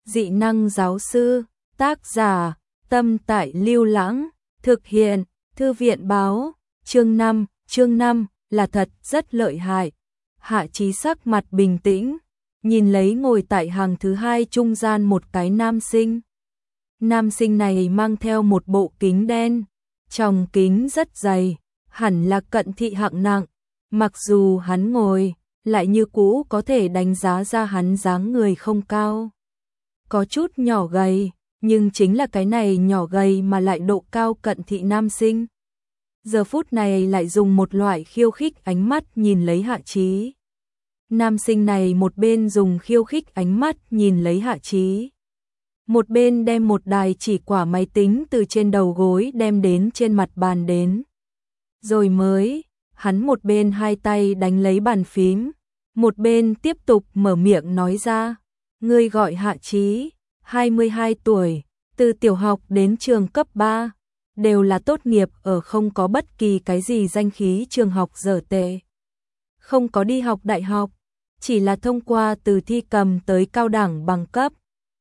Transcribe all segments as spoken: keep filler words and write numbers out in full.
Dị năng giáo sư, tác giả, Tâm Tại Lưu Lãng, thực hiện, Thư viện báo, chương năm, chương năm, là thật rất lợi hại. Hạ Chí sắc mặt bình tĩnh, nhìn lấy ngồi tại hàng thứ hai trung gian một cái nam sinh. Nam sinh này mang theo một bộ kính đen, tròng kính rất dày, hẳn là cận thị hạng nặng, mặc dù hắn ngồi, lại như cũ có thể đánh giá ra hắn dáng người không cao. Có chút nhỏ gầy, nhưng chính là cái này nhỏ gầy mà lại độ cao cận thị nam sinh. Giờ phút này lại dùng một loại khiêu khích ánh mắt nhìn lấy Hạ Chí. Nam sinh này một bên dùng khiêu khích ánh mắt nhìn lấy Hạ Chí, một bên đem một đài chỉ quả máy tính từ trên đầu gối đem đến trên mặt bàn đến. Rồi mới, hắn một bên hai tay đánh lấy bàn phím, một bên tiếp tục mở miệng nói ra, ngươi gọi Hạ Chí, hai mươi hai tuổi, từ tiểu học đến trường cấp ba, đều là tốt nghiệp ở không có bất kỳ cái gì danh khí trường học dở tệ. Không có đi học đại học, chỉ là thông qua từ thi cầm tới cao đẳng bằng cấp.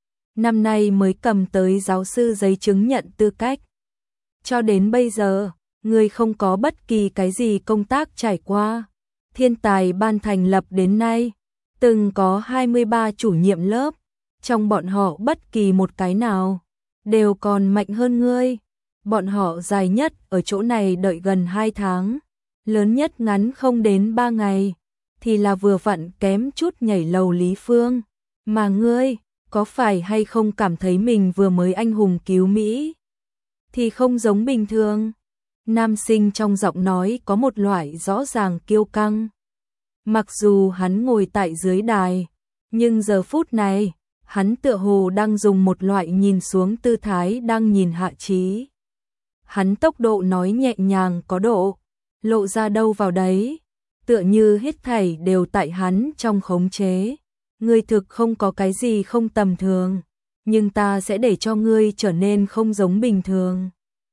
Năm nay mới cầm tới giáo sư giấy chứng nhận tư cách. Cho đến bây giờ, người không có bất kỳ cái gì công tác trải qua. Thiên tài ban thành lập đến nay, từng có hai mươi ba chủ nhiệm lớp, trong bọn họ bất kỳ một cái nào, đều còn mạnh hơn ngươi. Bọn họ dài nhất ở chỗ này đợi gần hai tháng, lớn nhất ngắn không đến ba ngày, thì là vừa vặn kém chút nhảy lầu Lý Phương. Mà ngươi, có phải hay không cảm thấy mình vừa mới anh hùng cứu Mỹ? Thì không giống bình thường. Nam sinh trong giọng nói có một loại rõ ràng kiêu căng. Mặc dù hắn ngồi tại dưới đài, nhưng giờ phút này, hắn tựa hồ đang dùng một loại nhìn xuống tư thái đang nhìn Hạ Chí. Hắn tốc độ nói nhẹ nhàng có độ, lộ ra đâu vào đấy, tựa như hết thảy đều tại hắn trong khống chế. Ngươi thực không có cái gì không tầm thường, nhưng ta sẽ để cho ngươi trở nên không giống bình thường.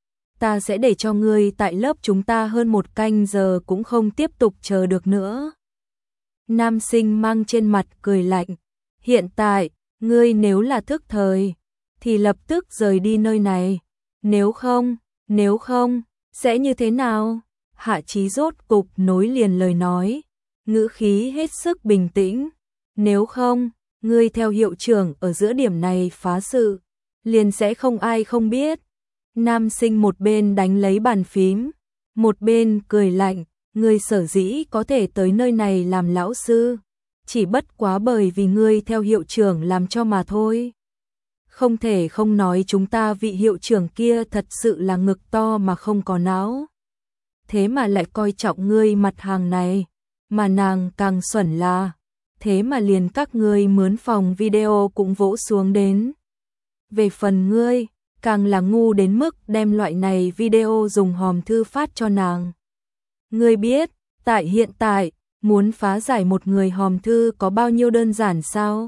Ta sẽ để cho ngươi tại lớp chúng ta hơn một canh giờ cũng không tiếp tục chờ được nữa. Nam sinh mang trên mặt cười lạnh, hiện tại, ngươi nếu là thức thời, thì lập tức rời đi nơi này, nếu không, nếu không, sẽ như thế nào? Hạ Chí rốt cục nối liền lời nói, ngữ khí hết sức bình tĩnh, nếu không, ngươi theo hiệu trưởng ở giữa điểm này phá sự, liền sẽ không ai không biết. Nam sinh một bên đánh lấy bàn phím, một bên cười lạnh, ngươi sở dĩ có thể tới nơi này làm lão sư, chỉ bất quá bởi vì ngươi theo hiệu trưởng làm cho mà thôi. Không thể không nói chúng ta vị hiệu trưởng kia thật sự là ngực to mà không có não. Thế mà lại coi trọng ngươi mặt hàng này, mà nàng càng xuẩn là, thế mà liền các ngươi mướn phòng video cũng vỗ xuống đến. Về phần ngươi, càng là ngu đến mức đem loại này video dùng hòm thư phát cho nàng. Ngươi biết, tại hiện tại, muốn phá giải một người hòm thư có bao nhiêu đơn giản sao?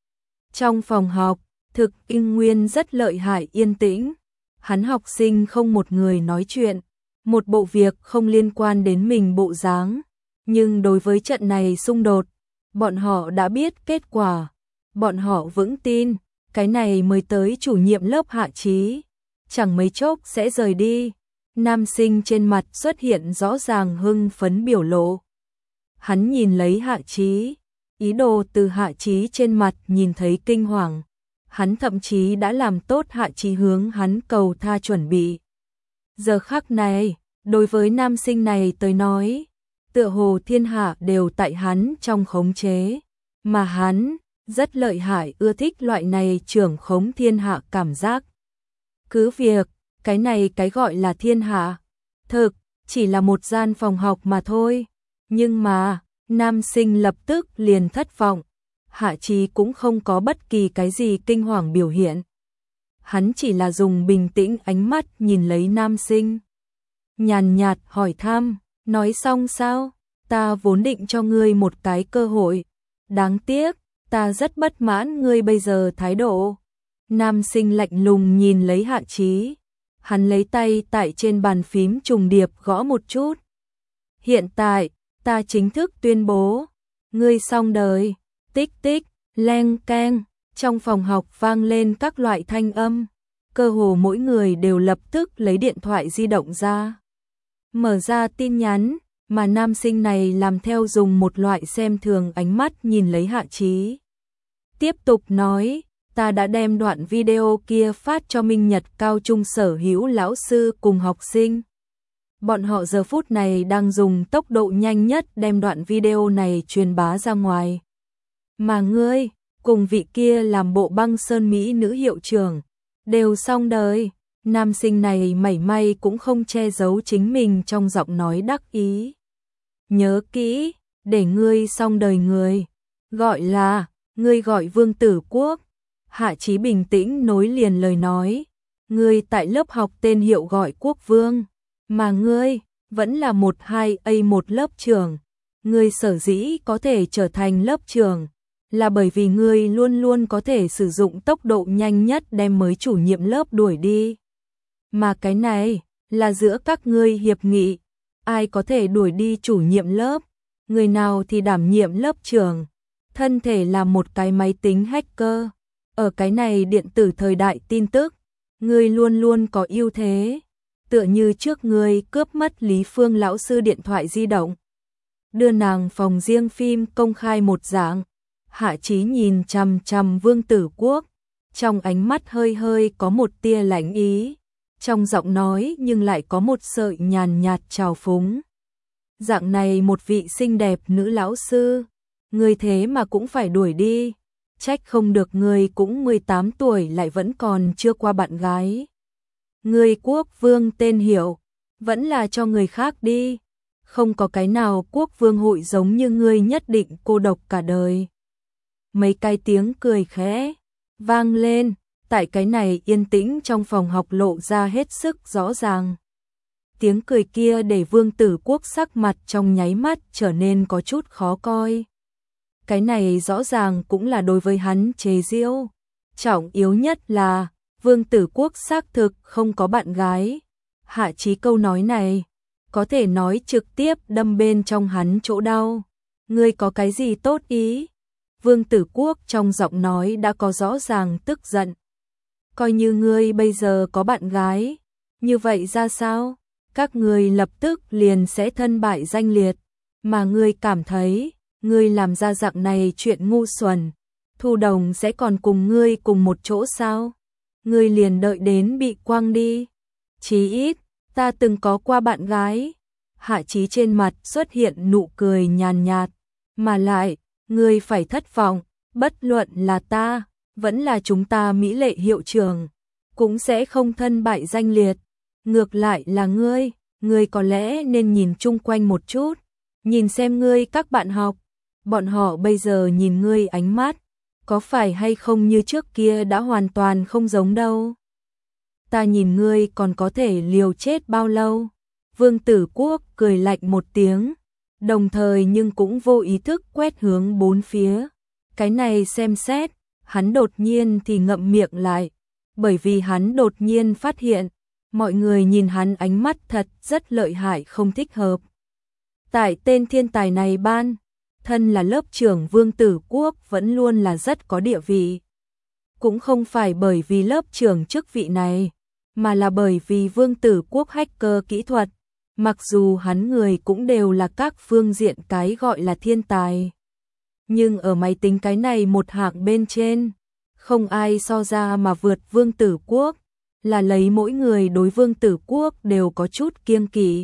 Trong phòng học, Thực Inh Nguyên rất lợi hại yên tĩnh. Hắn học sinh không một người nói chuyện, một bộ việc không liên quan đến mình bộ dáng. Nhưng đối với trận này xung đột, bọn họ đã biết kết quả. Bọn họ vững tin, cái này mới tới chủ nhiệm lớp Hạ Chí, chẳng mấy chốc sẽ rời đi. Nam sinh trên mặt xuất hiện rõ ràng hưng phấn biểu lộ. Hắn nhìn lấy Hạ Chí, ý đồ từ Hạ Chí trên mặt nhìn thấy kinh hoàng. Hắn thậm chí đã làm tốt Hạ Chí hướng hắn cầu tha chuẩn bị. Giờ khắc này, đối với nam sinh này tới nói, tựa hồ thiên hạ đều tại hắn trong khống chế, mà hắn rất lợi hại ưa thích loại này trưởng khống thiên hạ cảm giác. Cứ việc, cái này cái gọi là thiên hạ, thực, chỉ là một gian phòng học mà thôi, nhưng mà, nam sinh lập tức liền thất vọng. Hạ Chí cũng không có bất kỳ cái gì kinh hoàng biểu hiện. Hắn chỉ là dùng bình tĩnh ánh mắt nhìn lấy nam sinh. Nhàn nhạt hỏi thăm, nói xong sao? Ta vốn định cho ngươi một cái cơ hội. Đáng tiếc, ta rất bất mãn ngươi bây giờ thái độ. Nam sinh lạnh lùng nhìn lấy Hạ Chí. Hắn lấy tay tại trên bàn phím trùng điệp gõ một chút. Hiện tại, ta chính thức tuyên bố, ngươi xong đời. Tích tích, leng keng, Trong phòng học vang lên các loại thanh âm, cơ hồ mỗi người đều lập tức lấy điện thoại di động ra. Mở ra tin nhắn, mà nam sinh này làm theo dùng một loại xem thường ánh mắt nhìn lấy Hạ Chí. Tiếp tục nói, ta đã đem đoạn video kia phát cho Minh Nhật cao trung sở hữu lão sư cùng học sinh. Bọn họ giờ phút này đang dùng tốc độ nhanh nhất đem đoạn video này truyền bá ra ngoài. Mà ngươi, cùng vị kia làm bộ băng sơn Mỹ nữ hiệu trưởng, đều xong đời. Nam sinh này mảy may cũng không che giấu chính mình trong giọng nói đắc ý. Nhớ kỹ, để ngươi xong đời người. Gọi là, ngươi gọi Vương Tử Quốc. Hạ Chí bình tĩnh nối liền lời nói. Ngươi tại lớp học tên hiệu gọi Quốc Vương. Mà ngươi, vẫn là một hai A một lớp trưởng. Ngươi sở dĩ có thể trở thành lớp trưởng, là bởi vì ngươi luôn luôn có thể sử dụng tốc độ nhanh nhất đem mới chủ nhiệm lớp đuổi đi. Mà cái này, là giữa các ngươi hiệp nghị. Ai có thể đuổi đi chủ nhiệm lớp, người nào thì đảm nhiệm lớp trưởng. Thân thể là một cái máy tính hacker. Ở cái này điện tử thời đại tin tức, ngươi luôn luôn có ưu thế. Tựa như trước ngươi cướp mất Lý Phương lão sư điện thoại di động, đưa nàng phòng riêng phim công khai một dạng. Hạ Chí nhìn chằm chằm Vương Tử Quốc, trong ánh mắt hơi hơi có một tia lạnh ý, trong giọng nói nhưng lại có một sợi nhàn nhạt trào phúng. Dạng này một vị xinh đẹp nữ lão sư, ngươi thế mà cũng phải đuổi đi, trách không được ngươi cũng mười tám tuổi lại vẫn còn chưa qua bạn gái. Ngươi Quốc Vương tên hiệu, vẫn là cho người khác đi, không có cái nào Quốc Vương hội giống như ngươi nhất định cô độc cả đời. Mấy cái tiếng cười khẽ vang lên, tại cái này yên tĩnh trong phòng học lộ ra hết sức rõ ràng. Tiếng cười kia để Vương Tử Quốc sắc mặt trong nháy mắt trở nên có chút khó coi. Cái này rõ ràng cũng là đối với hắn chế giễu. Trọng yếu nhất là Vương Tử Quốc xác thực không có bạn gái. Hạ Chí câu nói này có thể nói trực tiếp đâm bên trong hắn chỗ đau. Ngươi có cái gì tốt ý? Vương Tử Quốc trong giọng nói đã có rõ ràng tức giận. Coi như ngươi bây giờ có bạn gái, như vậy ra sao? Các ngươi lập tức liền sẽ thân bại danh liệt, mà ngươi cảm thấy, ngươi làm ra dạng này chuyện ngu xuẩn, Thu Đồng sẽ còn cùng ngươi cùng một chỗ sao? Ngươi liền đợi đến bị quăng đi. Chí ít, ta từng có qua bạn gái. Hạ Chí trên mặt xuất hiện nụ cười nhàn nhạt, mà lại, ngươi phải thất vọng, bất luận là ta, vẫn là chúng ta Mỹ Lệ hiệu trưởng, cũng sẽ không thân bại danh liệt. Ngược lại là ngươi, ngươi có lẽ nên nhìn chung quanh một chút, nhìn xem ngươi các bạn học, bọn họ bây giờ nhìn ngươi ánh mắt, có phải hay không như trước kia đã hoàn toàn không giống đâu. Ta nhìn ngươi còn có thể liều chết bao lâu? Vương Tử Quốc cười lạnh một tiếng, đồng thời nhưng cũng vô ý thức quét hướng bốn phía. Cái này xem xét, hắn đột nhiên thì ngậm miệng lại, bởi vì hắn đột nhiên phát hiện, mọi người nhìn hắn ánh mắt thật rất lợi hại không thích hợp. Tại tên thiên tài này ban, thân là lớp trưởng Vương Tử Quốc vẫn luôn là rất có địa vị. Cũng không phải bởi vì lớp trưởng chức vị này, mà là bởi vì Vương Tử Quốc hacker kỹ thuật, mặc dù hắn người cũng đều là các phương diện cái gọi là thiên tài. Nhưng ở máy tính cái này một hạng bên trên, không ai so ra mà vượt Vương Tử Quốc, là lấy mỗi người đối Vương Tử Quốc đều có chút kiêng kỵ.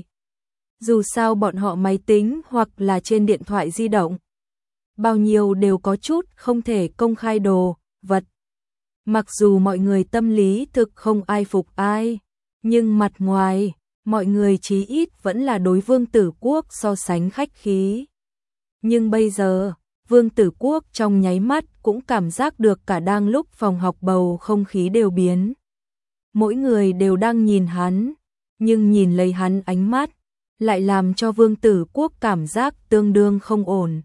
Dù sao bọn họ máy tính hoặc là trên điện thoại di động, bao nhiêu đều có chút không thể công khai đồ, vật. Mặc dù mọi người tâm lý thực không ai phục ai, nhưng mặt ngoài, mọi người chí ít vẫn là đối Vương Tử Quốc so sánh khách khí. Nhưng bây giờ, Vương Tử Quốc trong nháy mắt cũng cảm giác được cả đang lúc phòng học bầu không khí đều biến. Mỗi người đều đang nhìn hắn, nhưng nhìn lấy hắn ánh mắt, lại làm cho Vương Tử Quốc cảm giác tương đương không ổn.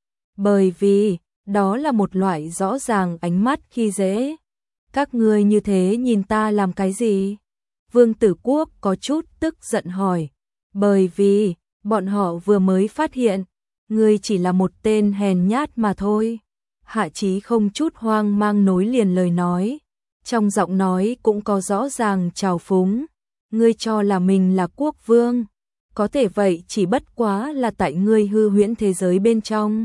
Bởi vì, đó là một loại rõ ràng ánh mắt khi dễ. Các ngươi như thế nhìn ta làm cái gì? Vương Tử Quốc có chút tức giận hỏi. Bởi vì, bọn họ vừa mới phát hiện, ngươi chỉ là một tên hèn nhát mà thôi. Hạ Chí không chút hoang mang nối liền lời nói, trong giọng nói cũng có rõ ràng trào phúng. Ngươi cho là mình là quốc vương, có thể vậy chỉ bất quá là tại ngươi hư huyễn thế giới bên trong.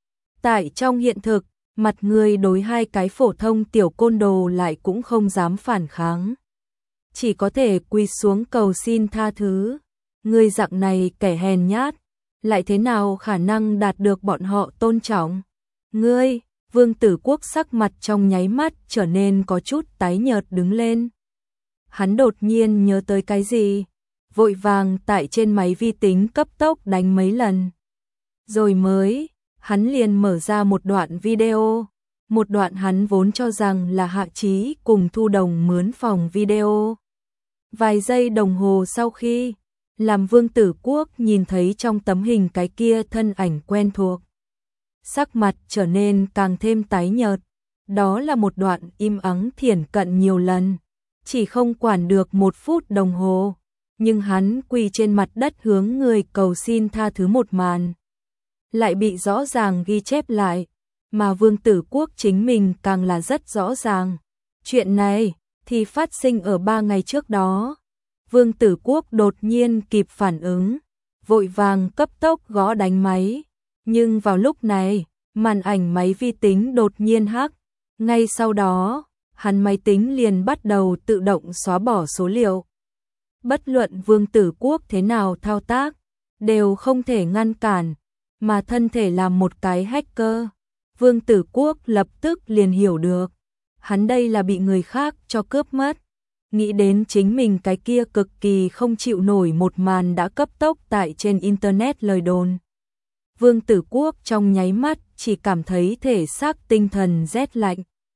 Tại trong hiện thực, mặt ngươi đối hai cái phổ thông tiểu côn đồ lại cũng không dám phản kháng. Chỉ có thể quỳ xuống cầu xin tha thứ. Ngươi dạng này kẻ hèn nhát, lại thế nào khả năng đạt được bọn họ tôn trọng? Ngươi, Vương Tử Quốc sắc mặt trong nháy mắt trở nên có chút tái nhợt đứng lên. Hắn đột nhiên nhớ tới cái gì, vội vàng tại trên máy vi tính cấp tốc đánh mấy lần. Rồi mới, hắn liền mở ra một đoạn video, một đoạn hắn vốn cho rằng là Hạ Chí cùng Thu Đồng mướn phòng video. Vài giây đồng hồ sau khi, làm Vương Tử Quốc nhìn thấy trong tấm hình cái kia thân ảnh quen thuộc, sắc mặt trở nên càng thêm tái nhợt. Đó là một đoạn im ắng thiển cận nhiều lần, chỉ không quản được một phút đồng hồ, nhưng hắn quỳ trên mặt đất hướng người cầu xin tha thứ một màn lại bị rõ ràng ghi chép lại, mà Vương Tử Quốc chính mình càng là rất rõ ràng. Chuyện này thì phát sinh ở ba ngày trước đó. Vương Tử Quốc đột nhiên kịp phản ứng, vội vàng cấp tốc gõ đánh máy, nhưng vào lúc này, màn ảnh máy vi tính đột nhiên hắc, ngay sau đó, hắn máy tính liền bắt đầu tự động xóa bỏ số liệu. Bất luận Vương Tử Quốc thế nào thao tác, đều không thể ngăn cản, mà thân thể làm một cái hacker. Vương Tử Quốc lập tức liền hiểu được, hắn đây là bị người khác cho cướp mất. Nghĩ đến chính mình cái kia cực kỳ không chịu nổi một màn đã cấp tốc tại trên internet lời đồn. Vương Tử Quốc trong nháy mắt chỉ cảm thấy thể xác tinh thần rét lạnh.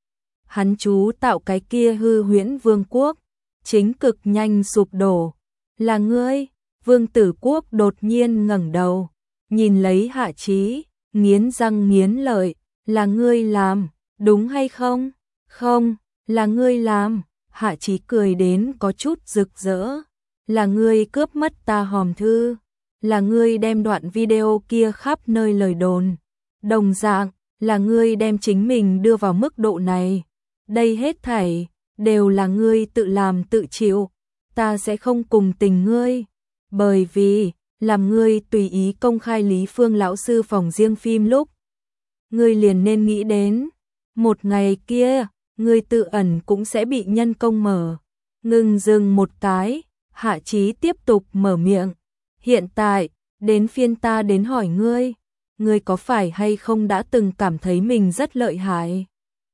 Hắn chú tạo cái kia hư huyễn vương quốc, chính cực nhanh sụp đổ. Là ngươi? Vương Tử Quốc đột nhiên ngẩng đầu, nhìn lấy Hạ Chí, nghiến răng nghiến lợi, là ngươi làm, đúng hay không? Không, là ngươi làm. Hạ Chí cười đến có chút rực rỡ, là ngươi cướp mất ta hòm thư, là ngươi đem đoạn video kia khắp nơi lời đồn, đồng dạng, là ngươi đem chính mình đưa vào mức độ này. Đây hết thảy đều là ngươi tự làm tự chịu, ta sẽ không cùng tình ngươi, bởi vì làm ngươi tùy ý công khai Lý Phương lão sư phòng riêng phim lúc, ngươi liền nên nghĩ đến một ngày kia, ngươi tự ẩn cũng sẽ bị nhân công mở. Ngừng dừng một cái, Hạ Chí tiếp tục mở miệng, hiện tại, đến phiên ta đến hỏi ngươi, ngươi có phải hay không đã từng cảm thấy mình rất lợi hại?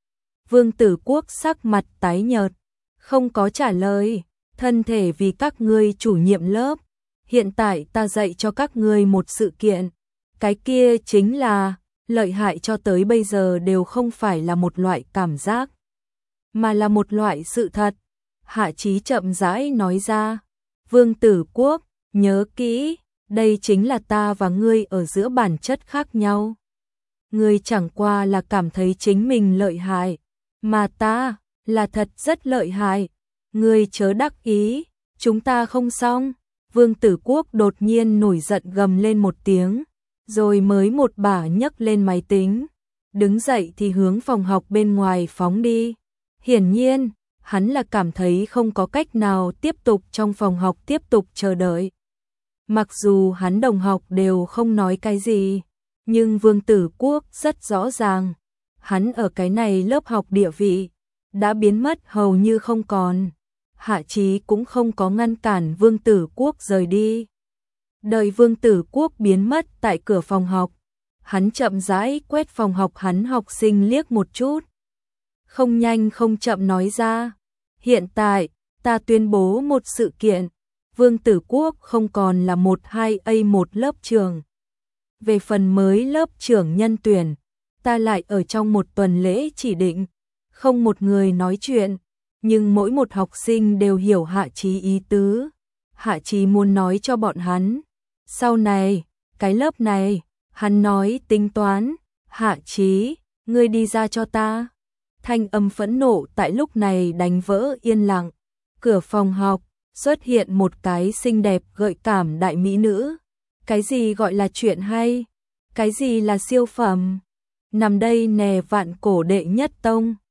Vương Tử Quốc sắc mặt tái nhợt, không có trả lời, thân thể vì các ngươi chủ nhiệm lớp, hiện tại ta dạy cho các ngươi một sự kiện, cái kia chính là, lợi hại cho tới bây giờ đều không phải là một loại cảm giác, mà là một loại sự thật. Hạ Chí chậm rãi nói ra, Vương Tử Quốc, nhớ kỹ, đây chính là ta và ngươi ở giữa bản chất khác nhau. Ngươi chẳng qua là cảm thấy chính mình lợi hại, mà ta, là thật rất lợi hại. Ngươi chớ đắc ý, chúng ta không xong. Vương Tử Quốc đột nhiên nổi giận gầm lên một tiếng, rồi mới một bả nhấc lên máy tính, đứng dậy thì hướng phòng học bên ngoài phóng đi. Hiển nhiên, hắn là cảm thấy không có cách nào tiếp tục trong phòng học tiếp tục chờ đợi. Mặc dù hắn đồng học đều không nói cái gì, nhưng Vương Tử Quốc rất rõ ràng, hắn ở cái này lớp học địa vị đã biến mất hầu như không còn. Hạ Chí cũng không có ngăn cản Vương Tử Quốc rời đi. Đợi Vương Tử Quốc biến mất tại cửa phòng học, hắn chậm rãi quét phòng học hắn học sinh liếc một chút. Không nhanh không chậm nói ra, hiện tại, ta tuyên bố một sự kiện, Vương Tử Quốc không còn là một hai A một lớp trường. Về phần mới lớp trưởng nhân tuyển, ta lại ở trong một tuần lễ chỉ định, không một người nói chuyện, nhưng mỗi một học sinh đều hiểu Hạ Chí ý tứ. Hạ Chí muốn nói cho bọn hắn, sau này, cái lớp này, hắn nói tính toán, Hạ Chí, ngươi đi ra cho ta. Thanh âm phẫn nộ tại lúc này đánh vỡ yên lặng. Cửa phòng học xuất hiện một cái xinh đẹp gợi cảm đại mỹ nữ. Cái gì gọi là chuyện hay? Cái gì là siêu phẩm? nằm đây nè vạn cổ đệ nhất tông.